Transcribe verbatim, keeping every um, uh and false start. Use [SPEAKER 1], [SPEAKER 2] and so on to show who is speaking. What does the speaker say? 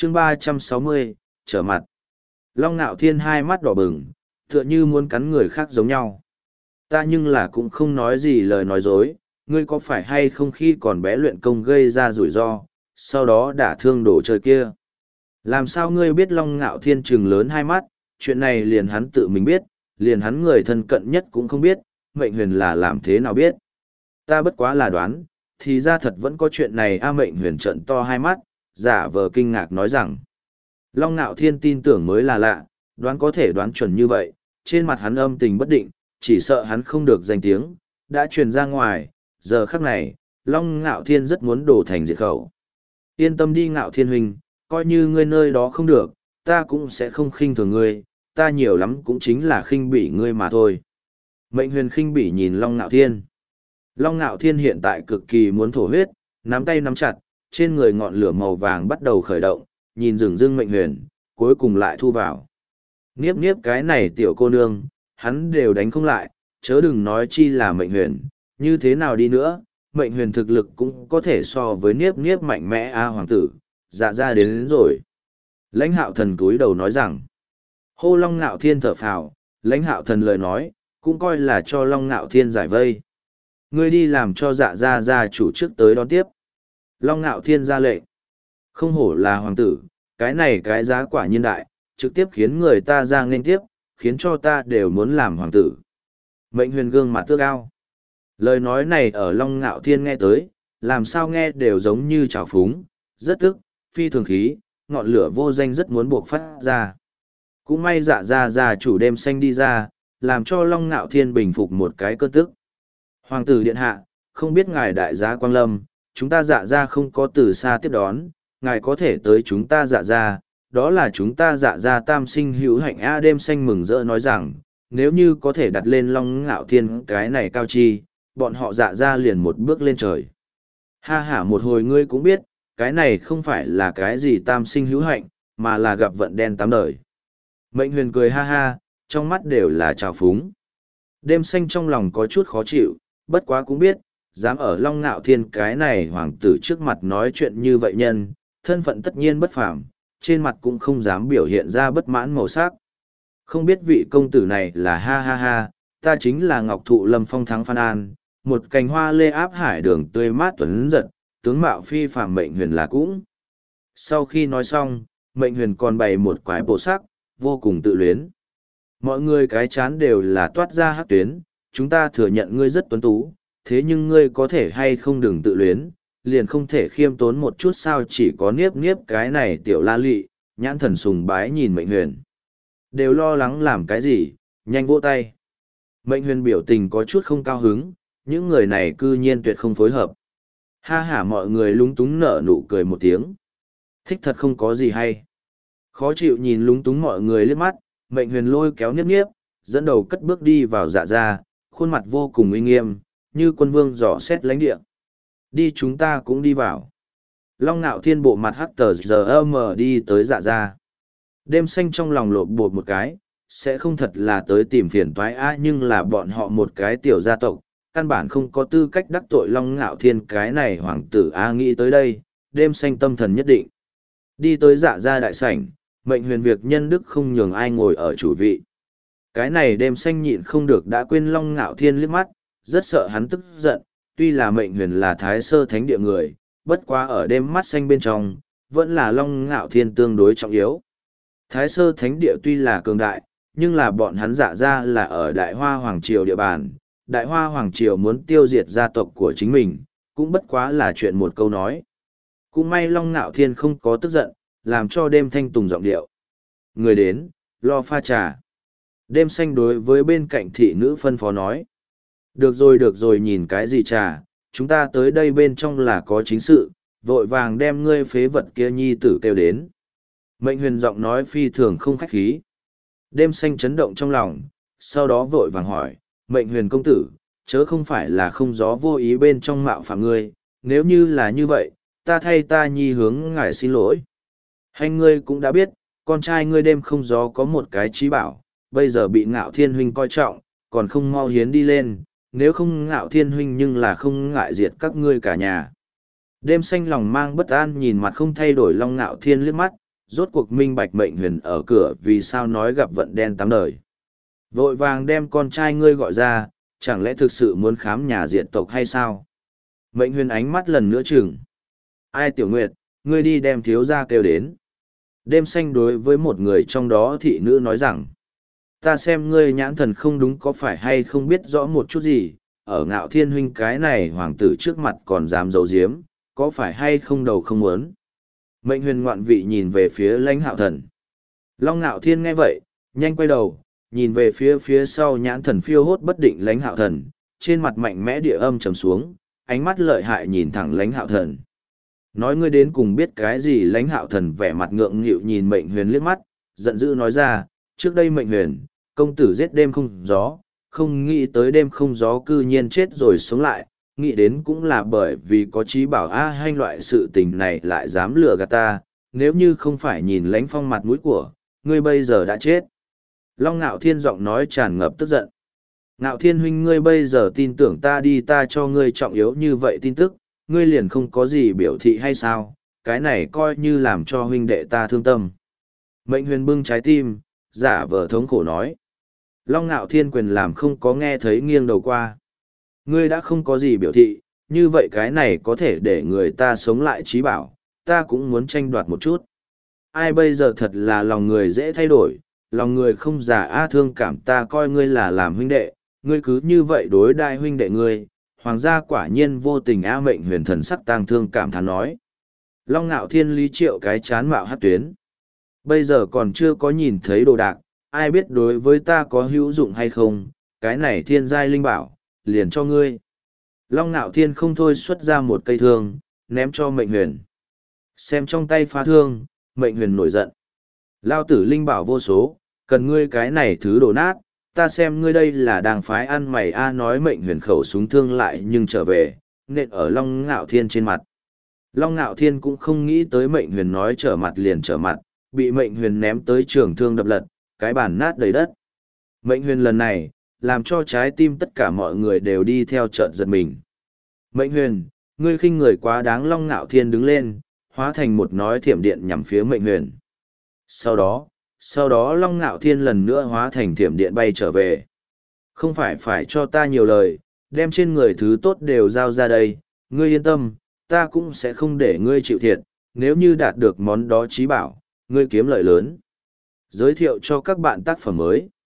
[SPEAKER 1] chương ba trăm sáu mươi, trở mặt. Long Nạo Thiên hai mắt đỏ bừng, tựa như muốn cắn người khác giống nhau. Ta nhưng là cũng không nói gì lời nói dối, ngươi có phải hay không khi còn bé luyện công gây ra rủi ro, sau đó đả thương đồ chơi kia. Làm sao ngươi biết Long Nạo Thiên trừng lớn hai mắt, chuyện này liền hắn tự mình biết, liền hắn người thân cận nhất cũng không biết, Mệnh Huyền là làm thế nào biết. Ta bất quá là đoán, thì ra thật vẫn có chuyện này. A Mệnh Huyền trợn to hai mắt, giả vờ kinh ngạc nói rằng. Long Nạo Thiên tin tưởng mới là lạ, đoán có thể đoán chuẩn như vậy, trên mặt hắn âm tình bất định, chỉ sợ hắn không được danh tiếng, đã truyền ra ngoài, giờ khắc này, Long Nạo Thiên rất muốn đổ thành diệt khẩu. Yên tâm đi Nạo Thiên huynh, coi như ngươi nơi đó không được, ta cũng sẽ không khinh thường ngươi, ta nhiều lắm cũng chính là khinh bỉ ngươi mà thôi. Mệnh Huyền khinh bỉ nhìn Long Nạo Thiên. Long Nạo Thiên hiện tại cực kỳ muốn thổ huyết, nắm tay nắm chặt, trên người ngọn lửa màu vàng bắt đầu khởi động, nhìn rừng rưng Mệnh Huyền, cuối cùng lại thu vào. Niếp niếp cái này tiểu cô nương, hắn đều đánh không lại, chớ đừng nói chi là Mệnh Huyền, như thế nào đi nữa, Mệnh Huyền thực lực cũng có thể so với niếp niếp mạnh mẽ a hoàng tử, dạ ra đến, đến rồi. Lãnh Hạo Thần cúi đầu nói rằng, hô Long Nạo Thiên thở phào, Lãnh Hạo Thần lời nói, cũng coi là cho Long Nạo Thiên giải vây. Ngươi đi làm cho dạ gia gia chủ trước tới đón tiếp. Long Nạo Thiên ra lệnh. Không hổ là hoàng tử, cái này cái giá quả nhiên đại, trực tiếp khiến người ta ra nghênh tiếp, khiến cho ta đều muốn làm hoàng tử. Mệnh Huyền gương mặt tước ao. Lời nói này ở Long Nạo Thiên nghe tới, làm sao nghe đều giống như trào phúng, rất tức, phi thường khí, ngọn lửa vô danh rất muốn buộc phát ra. Cũng may dạ gia gia chủ đêm xanh đi ra, làm cho Long Nạo Thiên bình phục một cái cơn tức. Hoàng tử điện hạ, không biết ngài đại giá Quang Lâm, chúng ta dạ gia không có từ xa tiếp đón, ngài có thể tới chúng ta dạ gia, đó là chúng ta dạ gia tam sinh hữu hạnh. A đêm xanh mừng rỡ nói rằng, nếu như có thể đặt lên Long Nạo Thiên cái này cao chi, bọn họ dạ gia liền một bước lên trời. Ha ha, một hồi ngươi cũng biết, cái này không phải là cái gì tam sinh hữu hạnh, mà là gặp vận đen tám đời. Mệnh Huyền cười ha ha, trong mắt đều là trào phúng. Đêm xanh trong lòng có chút khó chịu, bất quá cũng biết, dám ở Long Nạo Thiên cái này hoàng tử trước mặt nói chuyện như vậy nhân, thân phận tất nhiên bất phàm, trên mặt cũng không dám biểu hiện ra bất mãn màu sắc. Không biết vị công tử này là ha ha ha, ta chính là Ngọc Thụ Lâm Phong Thắng Phan An, một cành hoa lê áp hải đường tươi mát tuấn giật, tướng mạo phi phàm. Mệnh Huyền là cũng. Sau khi nói xong, Mệnh Huyền còn bày một quái bộ sắc, vô cùng tự luyến. Mọi người cái chán đều là toát ra hắc tuyến, chúng ta thừa nhận ngươi rất tuấn tú, thế nhưng ngươi có thể hay không đừng tự luyến, liền không thể khiêm tốn một chút sao. Chỉ có niếp niếp cái này tiểu la lị, nhãn thần sùng bái nhìn Mệnh Huyền. Đều lo lắng làm cái gì, nhanh vỗ tay. Mệnh Huyền biểu tình có chút không cao hứng, những người này cư nhiên tuyệt không phối hợp. Ha hả, mọi người lúng túng nở nụ cười một tiếng. Thích thật không có gì hay. Khó chịu nhìn lúng túng mọi người liếc mắt, Mệnh Huyền lôi kéo niếp niếp, dẫn đầu cất bước đi vào dạ gia, khuôn mặt vô cùng uy nghiêm, như quân vương dò xét lãnh địa. Đi, chúng ta cũng đi vào. Long Nạo Thiên bộ mặt hắc tờ giờ mờ đi tới dạ gia. Đêm xanh trong lòng lộn bột một cái, sẽ không thật là tới tìm phiền toái á, nhưng là bọn họ một cái tiểu gia tộc, căn bản không có tư cách đắc tội Long Nạo Thiên cái này hoàng tử a. Nghĩ tới đây, đêm xanh tâm thần nhất định. Đi tới dạ gia đại sảnh, Mệnh Huyền việc nhân đức không nhường ai ngồi ở chủ vị. Cái này đêm xanh nhịn không được đã quên Long Nạo Thiên liếc mắt, rất sợ hắn tức giận, tuy là Mệnh Huyền là thái sơ thánh địa người, bất quá ở đêm mắt xanh bên trong, vẫn là Long Nạo Thiên tương đối trọng yếu. Thái sơ thánh địa tuy là cường đại, nhưng là bọn hắn dạ ra là ở Đại Hoa Hoàng Triều địa bàn, Đại Hoa Hoàng Triều muốn tiêu diệt gia tộc của chính mình, cũng bất quá là chuyện một câu nói. Cũng may Long Nạo Thiên không có tức giận, làm cho đêm thanh tùng giọng điệu. Người đến, lo pha trà. Đêm xanh đối với bên cạnh thị nữ phân phó nói. Được rồi được rồi, nhìn cái gì trà, chúng ta tới đây bên trong là có chính sự, vội vàng đem ngươi phế vật kia nhi tử kêu đến. Mệnh Huyền giọng nói phi thường không khách khí. Đêm xanh chấn động trong lòng, sau đó vội vàng hỏi, Mệnh Huyền công tử, chớ không phải là không gió vô ý bên trong mạo phạm ngươi, nếu như là như vậy, ta thay ta nhi hướng ngài xin lỗi. Hành ngươi cũng đã biết, con trai ngươi đêm không gió có một cái trí bảo, bây giờ bị Ngạo Thiên huynh coi trọng, còn không mau hiến đi lên, nếu không Ngạo Thiên huynh nhưng là không ngại diệt các ngươi cả nhà. Đêm xanh lòng mang bất an nhìn mặt không thay đổi Long Ngạo Thiên liếc mắt, rốt cuộc minh bạch mệnh huyền ở cửa vì sao nói gặp vận đen tám đời. Vội vàng đem con trai ngươi gọi ra, chẳng lẽ thực sự muốn khám nhà diệt tộc hay sao? Mệnh huyền ánh mắt lần nữa chừng. Ai Tiểu Nguyệt, ngươi đi đem thiếu gia kêu đến. Đêm xanh đối với một người trong đó thị nữ nói rằng, ta xem ngươi nhãn thần không đúng có phải hay không biết rõ một chút gì, ở Ngạo Thiên huynh cái này hoàng tử trước mặt còn dám giấu giếm, có phải hay không đầu không muốn. Mệnh huyền ngoạn vị nhìn về phía Lãnh Hạo Thần. Long Ngạo Thiên nghe vậy, nhanh quay đầu, nhìn về phía phía sau nhãn thần phiêu hốt bất định Lãnh Hạo Thần, trên mặt mạnh mẽ địa âm trầm xuống, ánh mắt lợi hại nhìn thẳng Lãnh Hạo Thần. Nói ngươi đến cùng biết cái gì? Lãnh Hạo Thần vẻ mặt ngượng nghịu nhìn Mệnh Huyền liếc mắt, giận dữ nói ra, trước đây Mệnh Huyền, công tử giết đêm không gió, không nghĩ tới đêm không gió cư nhiên chết rồi sống lại, nghĩ đến cũng là bởi vì có trí bảo a hay loại sự tình này lại dám lừa gạt ta, nếu như không phải nhìn Lãnh Phong mặt mũi của, ngươi bây giờ đã chết. Long Ngạo Thiên giọng nói tràn ngập tức giận. Ngạo Thiên huynh, ngươi bây giờ tin tưởng ta đi, ta cho ngươi trọng yếu như vậy tin tức, ngươi liền không có gì biểu thị hay sao, cái này coi như làm cho huynh đệ ta thương tâm. Mệnh Huyền bưng trái tim, giả vờ thống khổ nói. Long Ngạo Thiên quyền làm không có nghe thấy, nghiêng đầu qua. Ngươi đã không có gì biểu thị, như vậy cái này có thể để người ta sống lại trí bảo, ta cũng muốn tranh đoạt một chút. Ai bây giờ thật là lòng người dễ thay đổi, lòng người không già a thương cảm, ta coi ngươi là làm huynh đệ, ngươi cứ như vậy đối đại huynh đệ ngươi, hoàng gia quả nhiên vô tình a. Mệnh Huyền thần sắc tang thương cảm thán nói. Long Ngạo Thiên lý triệu cái chán mạo hát tuyến. Bây giờ còn chưa có nhìn thấy đồ đạc, ai biết đối với ta có hữu dụng hay không, cái này thiên giai linh bảo, liền cho ngươi. Long Ngạo Thiên không thôi xuất ra một cây thương, ném cho Mệnh Huyền. Xem trong tay phá thương, Mệnh Huyền nổi giận. Lao tử linh bảo vô số, cần ngươi cái này thứ đổ nát, ta xem ngươi đây là đang phái ăn mày a. Nói Mệnh Huyền khẩu súng thương lại nhưng trở về, nện ở Long Ngạo Thiên trên mặt. Long Ngạo Thiên cũng không nghĩ tới Mệnh Huyền nói trở mặt liền trở mặt, bị Mệnh Huyền ném tới trường thương đập lật, cái bàn nát đầy đất. Mệnh Huyền lần này, làm cho trái tim tất cả mọi người đều đi theo trận giật mình. Mệnh Huyền, ngươi khinh người quá đáng. Long Ngạo Thiên đứng lên, hóa thành một nói thiểm điện nhằm phía Mệnh Huyền. Sau đó, sau đó Long Ngạo Thiên lần nữa hóa thành thiểm điện bay trở về. Không phải phải cho ta nhiều lời, đem trên người thứ tốt đều giao ra đây, ngươi yên tâm, ta cũng sẽ không để ngươi chịu thiệt, nếu như đạt được món đó trí bảo, ngươi kiếm lợi lớn. Giới thiệu cho các bạn tác phẩm mới.